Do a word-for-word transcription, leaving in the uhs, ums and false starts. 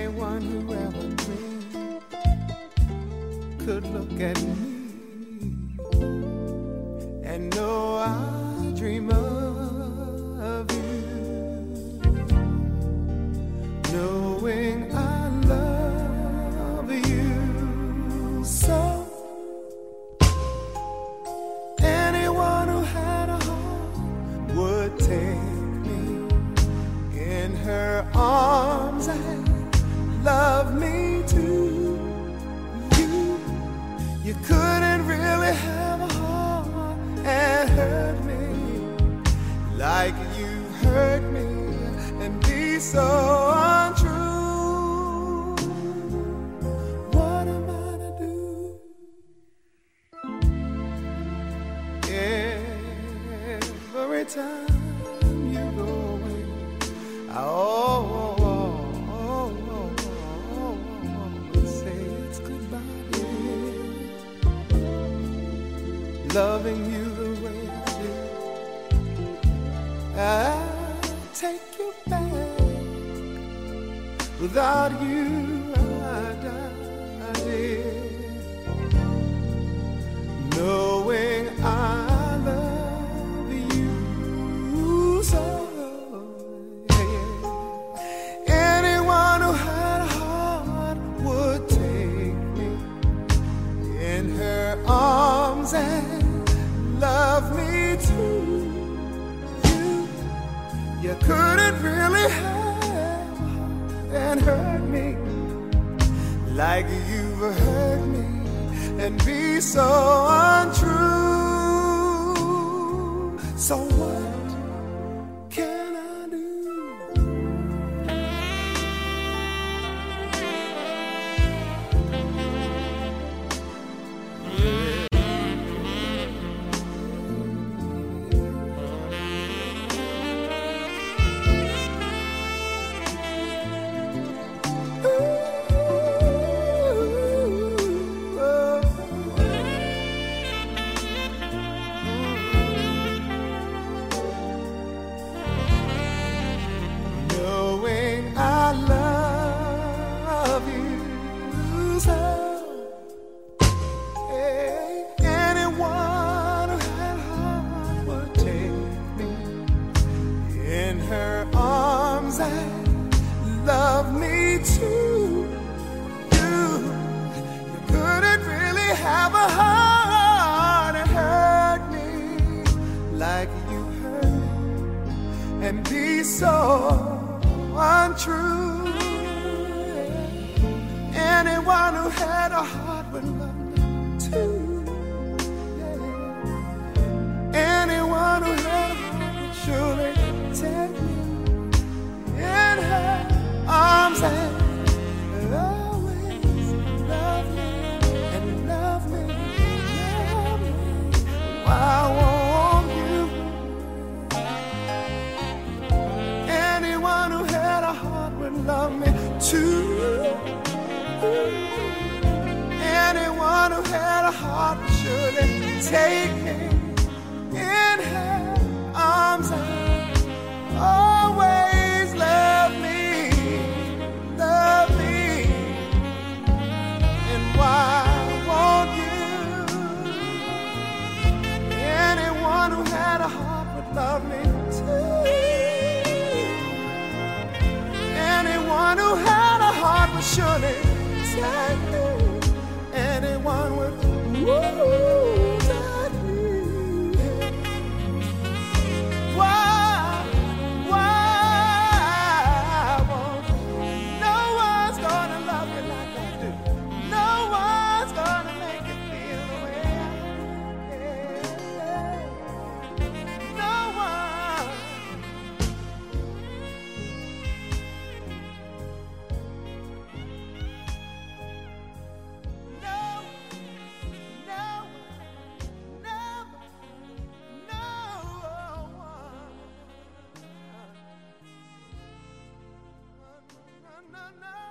anyone who ever dreamed could look at me and know I dream of you, knowing I love you so. Anyone who had a heart would take me in her arms and love me too. You, you couldn't really have a heart and hurt me like you hurt me and be so untrue. What am I to do? Every time you go away, I oh, oh, oh, oh, oh, oh, say it's goodbye, dear. Loving you the way I do, I'll take you back. Without you, I die, dear. Knowing I love you so. Anyone who had a heart would take me in her arms and love me too. You, you couldn't really have and hurt me like you've hurt me and be so untrue. So what can I do? Love me too. You, you couldn't really have a heart and hurt me like you hurt me and be so untrue. Anyone who had a heart would love me too. Yeah. Anyone who had a heart would surely take me in her arms and always love me and love me, love me. Why won't you? Anyone who had a heart would love me too. Anyone who had a heart would surely take me in her arms and always love me. Why won't you? Anyone who had a heart would love me too. Anyone who had a heart would surely take me. Anyone would woo, take me. Why, why won't you? No one's gonna love you like I do. No one's gonna make you feel the way I do. No one. No, no one, never, no one. No, no, no.